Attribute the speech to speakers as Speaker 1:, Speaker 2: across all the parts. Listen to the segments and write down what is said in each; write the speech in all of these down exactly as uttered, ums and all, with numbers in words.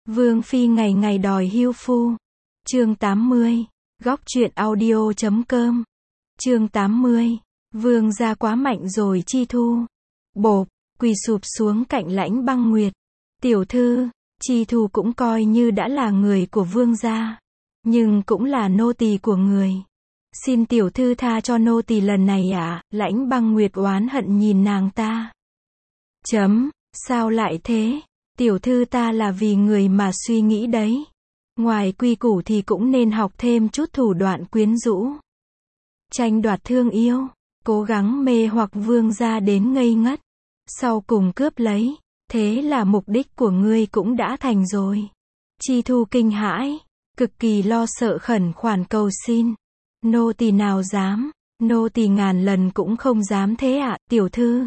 Speaker 1: Vương phi ngày ngày đòi hưu phu. Chương tám mươi. Góc truyện audio chấm com. Chương tám mươi. Vương gia quá mạnh rồi Chi Thu. Bộp, quỳ sụp xuống cạnh Lãnh Băng Nguyệt. Tiểu thư, Chi Thu cũng coi như đã là người của vương gia, nhưng cũng là nô tỳ của người. Xin tiểu thư tha cho nô tỳ lần này ạ. À? Lãnh Băng Nguyệt oán hận nhìn nàng ta. Chấm, sao lại thế? Tiểu thư ta là vì người mà suy nghĩ đấy. Ngoài quy củ thì cũng nên học thêm chút thủ đoạn quyến rũ. Tranh đoạt thương yêu, cố gắng mê hoặc vương gia đến ngây ngất, sau cùng cướp lấy. Thế là mục đích của ngươi cũng đã thành rồi. Chi Thu kinh hãi, cực kỳ lo sợ khẩn khoản cầu xin. Nô tỳ nào dám, nô tỳ ngàn lần cũng không dám thế ạ, à, tiểu thư.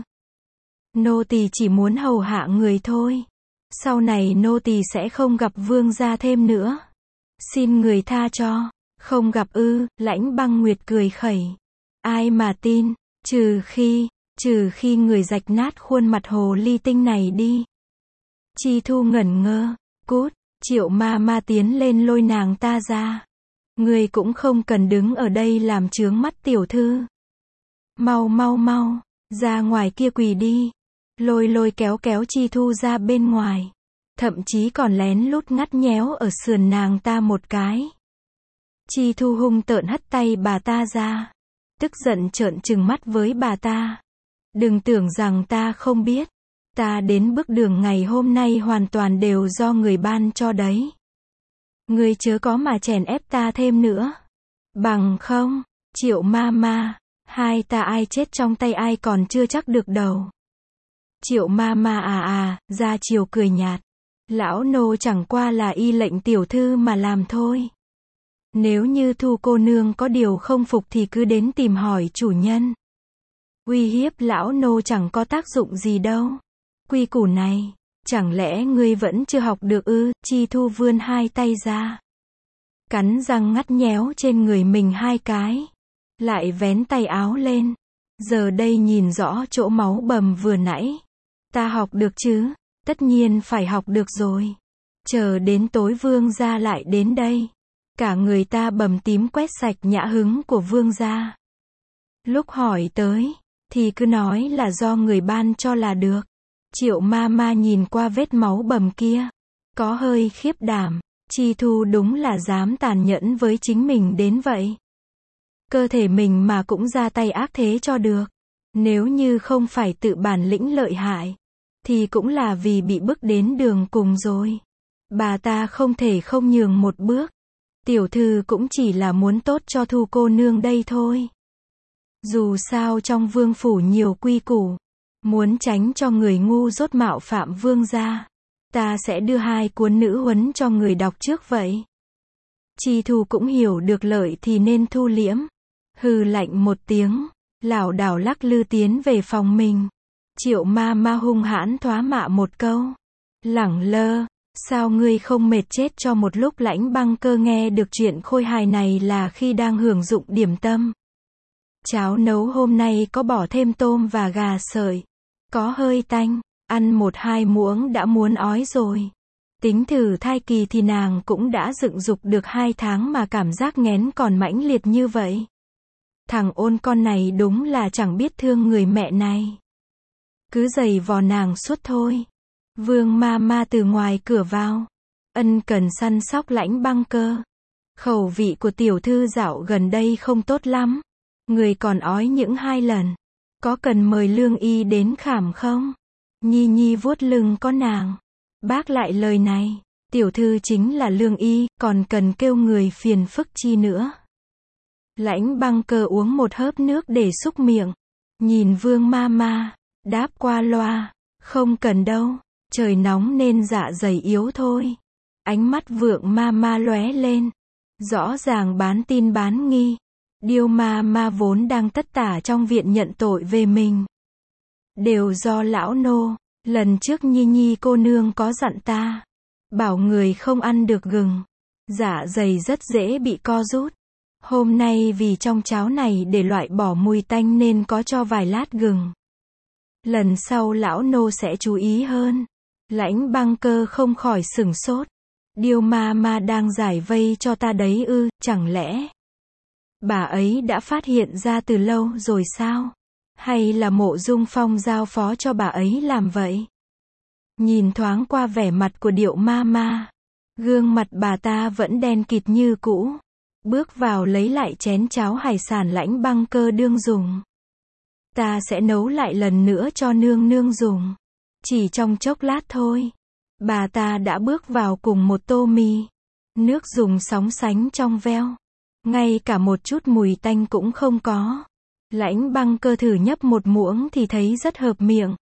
Speaker 1: Nô tỳ chỉ muốn hầu hạ người thôi. Sau này nô tỳ sẽ không gặp vương gia thêm nữa. Xin người tha cho. Không gặp ư? Lãnh Băng Nguyệt cười khẩy. Ai mà tin, trừ khi, trừ khi người rạch nát khuôn mặt hồ ly tinh này đi. Chi Thu ngẩn ngơ. Cút. Triệu ma ma tiến lên lôi nàng ta ra. Người cũng không cần đứng ở đây làm chướng mắt tiểu thư. Mau mau mau, ra ngoài kia quỳ đi. Lôi lôi kéo kéo Chi Thu ra bên ngoài. Thậm chí còn lén lút ngắt nhéo ở sườn nàng ta một cái. Chi Thu hung tợn hất tay bà ta ra. Tức giận trợn trừng mắt với bà ta. Đừng tưởng rằng ta không biết. Ta đến bước đường ngày hôm nay hoàn toàn đều do người ban cho đấy. Ngươi chớ có mà chèn ép ta thêm nữa. Bằng không, Triệu ma ma, hai ta ai chết trong tay ai còn chưa chắc được đầu. Triệu ma ma à à, ra chiều cười nhạt. Lão nô chẳng qua là y lệnh tiểu thư mà làm thôi. Nếu như Thu cô nương có điều không phục thì cứ đến tìm hỏi chủ nhân. Uy hiếp lão nô chẳng có tác dụng gì đâu. Quy củ này, chẳng lẽ ngươi vẫn chưa học được ư? Chi Thu vươn hai tay ra. Cắn răng ngắt nhéo trên người mình hai cái. Lại vén tay áo lên. Giờ đây nhìn rõ chỗ máu bầm vừa nãy. Ta học được chứ? Tất nhiên phải học được rồi. Chờ đến tối vương gia lại đến đây. Cả người ta bầm tím quét sạch nhã hứng của vương gia. Lúc hỏi tới, thì cứ nói là do người ban cho là được. Triệu ma ma nhìn qua vết máu bầm kia. Có hơi khiếp đảm. Chi Thu đúng là dám tàn nhẫn với chính mình đến vậy. Cơ thể mình mà cũng ra tay ác thế cho được. Nếu như không phải tự bản lĩnh lợi hại, thì cũng là vì bị bức đến đường cùng rồi. Bà ta không thể không nhường một bước. Tiểu thư cũng chỉ là muốn tốt cho Thu cô nương đây thôi. Dù sao trong vương phủ nhiều quy củ. Muốn tránh cho người ngu dốt mạo phạm vương gia, ta sẽ đưa hai cuốn nữ huấn cho người đọc trước vậy. Chi Thu cũng hiểu được lợi thì nên thu liễm. Hừ lạnh một tiếng, lảo đảo lắc lư tiến về phòng mình. Triệu ma ma hung hãn thoá mạ một câu. Lẳng lơ, sao ngươi không mệt chết cho một lúc? Lãnh Băng Cơ nghe được chuyện khôi hài này là khi đang hưởng dụng điểm tâm. Cháo nấu hôm nay có bỏ thêm tôm và gà sợi. Có hơi tanh, ăn một hai muỗng đã muốn ói rồi. Tính thử thai kỳ thì nàng cũng đã dựng dục được hai tháng mà cảm giác nghén còn mãnh liệt như vậy. Thằng ôn con này đúng là chẳng biết thương người mẹ này. Cứ giày vò nàng suốt thôi. Vương ma ma từ ngoài cửa vào. Ân cần săn sóc Lãnh Băng Cơ. Khẩu vị của tiểu thư dạo gần đây không tốt lắm. Người còn ói những hai lần. Có cần mời lương y đến khảm không? Nhi Nhi vuốt lưng có nàng. Bác lại lời này. Tiểu thư chính là lương y, còn cần kêu người phiền phức chi nữa. Lãnh Băng Cơ uống một hớp nước để xúc miệng. Nhìn vương ma ma. Đáp qua loa. Không cần đâu. Trời nóng nên dạ dày yếu thôi. Ánh mắt vượng ma ma lóe lên. Rõ ràng bán tin bán nghi. Điêu ma ma vốn đang tất tả trong viện nhận tội về mình. Đều do lão nô. Lần trước Nhi Nhi cô nương có dặn ta. Bảo người không ăn được gừng. Dạ dày rất dễ bị co rút. Hôm nay vì trong cháo này để loại bỏ mùi tanh nên có cho vài lát gừng. Lần sau lão nô sẽ chú ý hơn. Lãnh Băng Cơ không khỏi sửng sốt. Điêu ma ma đang giải vây cho ta đấy ư, chẳng lẽ bà ấy đã phát hiện ra từ lâu rồi sao? Hay là Mộ Dung Phong giao phó cho bà ấy làm vậy? Nhìn thoáng qua vẻ mặt của Điệu ma ma, gương mặt bà ta vẫn đen kịt như cũ. Bước vào lấy lại chén cháo hải sản Lãnh Băng Cơ đương dùng. Ta sẽ nấu lại lần nữa cho nương nương dùng. Chỉ trong chốc lát thôi, bà ta đã bước vào cùng một tô mì. Nước dùng sóng sánh trong veo. Ngay cả một chút mùi tanh cũng không có. Lãnh Băng Cơ thử nhấp một muỗng thì thấy rất hợp miệng.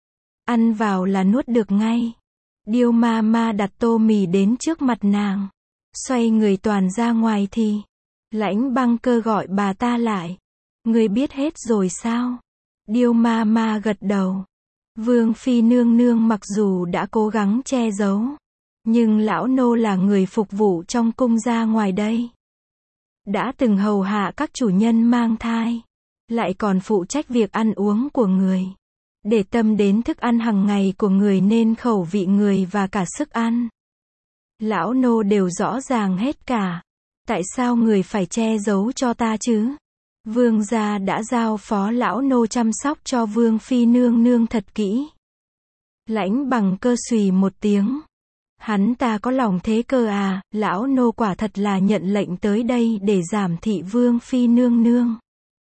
Speaker 1: Ăn vào là nuốt được ngay. Điêu ma ma đặt tô mì đến trước mặt nàng. Xoay người toàn ra ngoài thì Lãnh Băng Cơ gọi bà ta lại. Người biết hết rồi sao? Điêu ma ma gật đầu. Vương phi nương nương mặc dù đã cố gắng che giấu, nhưng lão nô là người phục vụ trong cung ra ngoài đây. Đã từng hầu hạ các chủ nhân mang thai, lại còn phụ trách việc ăn uống của người. Để tâm đến thức ăn hàng ngày của người nên khẩu vị người và cả sức ăn. Lão nô đều rõ ràng hết cả. Tại sao người phải che giấu cho ta chứ? Vương gia đã giao phó lão nô chăm sóc cho vương phi nương nương thật kỹ. Lãnh Bằng Cơ xùy một tiếng. Hắn ta có lòng thế cơ à, lão nô quả thật là nhận lệnh tới đây để giảm thị vương phi nương nương.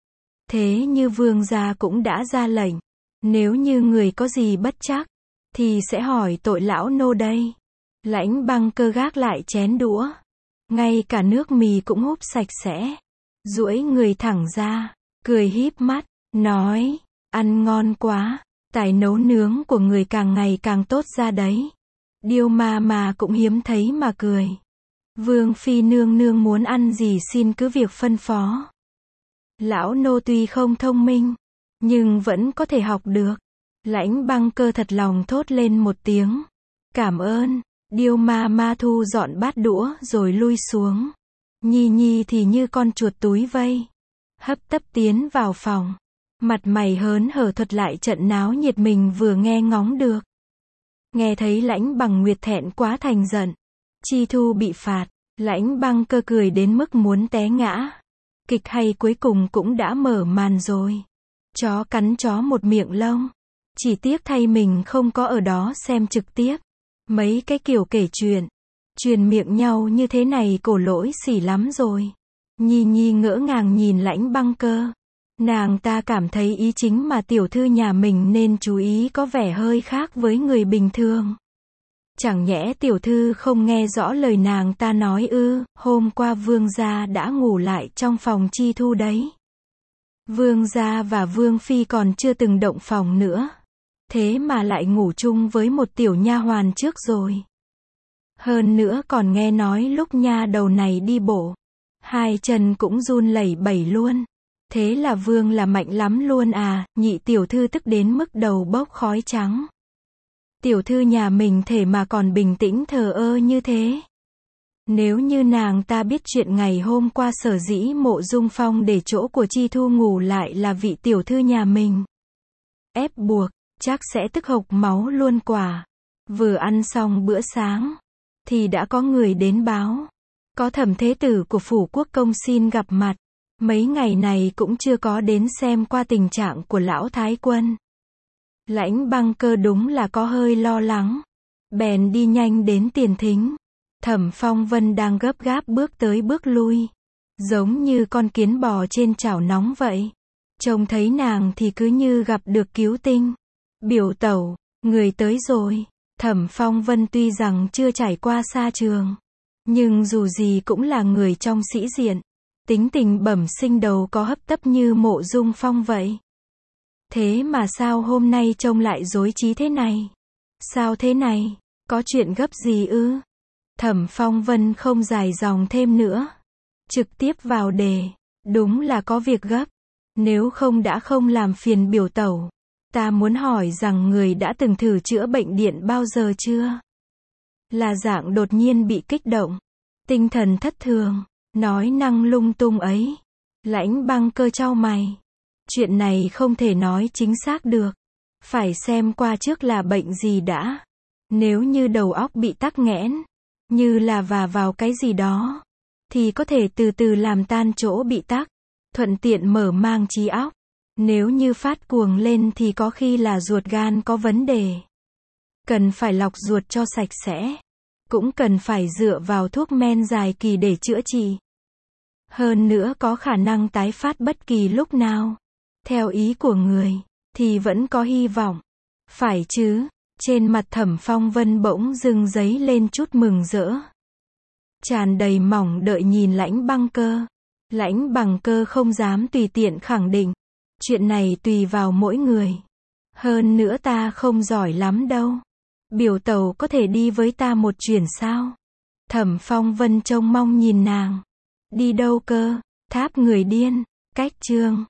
Speaker 1: Thế như vương gia cũng đã ra lệnh. Nếu như người có gì bất trắc, thì sẽ hỏi tội lão nô đây. Lãnh Băng Cơ gác lại chén đũa. Ngay cả nước mì cũng húp sạch sẽ. Duỗi người thẳng ra, cười híp mắt, nói, ăn ngon quá, tài nấu nướng của người càng ngày càng tốt ra đấy. Điêu ma ma cũng hiếm thấy mà cười. Vương phi nương nương muốn ăn gì xin cứ việc phân phó. Lão nô tuy không thông minh, nhưng vẫn có thể học được. Lãnh Băng Cơ thật lòng thốt lên một tiếng. Cảm ơn. Điêu ma ma thu dọn bát đũa rồi lui xuống. Nhi Nhi thì như con chuột túi vây. Hấp tấp tiến vào phòng. Mặt mày hớn hở thuật lại trận náo nhiệt mình vừa nghe ngóng được. Nghe thấy Lãnh Bằng Nguyệt thẹn quá thành giận. Chi Thu bị phạt. Lãnh Băng Cơ cười đến mức muốn té ngã. Kịch hay cuối cùng cũng đã mở màn rồi. Chó cắn chó một miệng lông. Chỉ tiếc thay mình không có ở đó xem trực tiếp. Mấy cái kiểu kể chuyện, truyền miệng nhau như thế này cổ lỗi xỉ lắm rồi. Nhi Nhi ngỡ ngàng nhìn Lãnh Băng Cơ. Nàng ta cảm thấy ý chính mà tiểu thư nhà mình nên chú ý có vẻ hơi khác với người bình thường. Chẳng nhẽ tiểu thư không nghe rõ lời nàng ta nói ư? Hôm qua vương gia đã ngủ lại trong phòng Chi Thu đấy. Vương gia và vương phi còn chưa từng động phòng nữa. Thế mà lại ngủ chung với một tiểu nha hoàn trước rồi. Hơn nữa còn nghe nói lúc nha đầu này đi bộ, hai chân cũng run lẩy bẩy luôn. Thế là vương là mạnh lắm luôn à? Nhị tiểu thư tức đến mức đầu bốc khói trắng. Tiểu thư nhà mình thể mà còn bình tĩnh thờ ơ như thế. Nếu như nàng ta biết chuyện ngày hôm qua sở dĩ Mộ Dung Phong để chỗ của Chi Thu ngủ lại là vị tiểu thư nhà mình ép buộc, chắc sẽ tức hộc máu luôn quả. Vừa ăn xong bữa sáng, thì đã có người đến báo. Có thẩm thế tử của phủ quốc công xin gặp mặt. Mấy ngày này cũng chưa có đến xem qua tình trạng của lão thái quân. Lãnh Băng Cơ đúng là có hơi lo lắng. Bèn đi nhanh đến tiền thính. Thẩm Phong Vân đang gấp gáp bước tới bước lui. Giống như con kiến bò trên chảo nóng vậy. Trông thấy nàng thì cứ như gặp được cứu tinh. Biểu tẩu, người tới rồi. Thẩm Phong Vân tuy rằng chưa trải qua xa trường, nhưng dù gì cũng là người trong sĩ diện. Tính tình bẩm sinh đầu có hấp tấp như Mộ Dung Phong vậy. Thế mà sao hôm nay trông lại rối trí thế này? Sao thế này? Có chuyện gấp gì ư? Thẩm Phong Vân không dài dòng thêm nữa. Trực tiếp vào đề. Đúng là có việc gấp. Nếu không đã không làm phiền biểu tẩu. Ta muốn hỏi rằng người đã từng thử chữa bệnh điện bao giờ chưa? Là dạng đột nhiên bị kích động. Tinh thần thất thường. Nói năng lung tung ấy. Lãnh Băng Cơ chau mày. Chuyện này không thể nói chính xác được. Phải xem qua trước là bệnh gì đã. Nếu như đầu óc bị tắc nghẽn, như là vả vào cái gì đó, thì có thể từ từ làm tan chỗ bị tắc, thuận tiện mở mang trí óc. Nếu như phát cuồng lên thì có khi là ruột gan có vấn đề. Cần phải lọc ruột cho sạch sẽ. Cũng cần phải dựa vào thuốc men dài kỳ để chữa trị. Hơn nữa có khả năng tái phát bất kỳ lúc nào. Theo ý của người, thì vẫn có hy vọng. Phải chứ? Trên mặt Thẩm Phong Vân bỗng dưng dấy lên chút mừng rỡ. Tràn đầy mong đợi nhìn Lãnh Băng Cơ. Lãnh Bằng Cơ không dám tùy tiện khẳng định. Chuyện này tùy vào mỗi người. Hơn nữa ta không giỏi lắm đâu. Biểu tẩu có thể đi với ta một chuyến sao? Thẩm Phong Vân trông mong nhìn nàng. Đi đâu cơ? Tháp người điên. Cách chương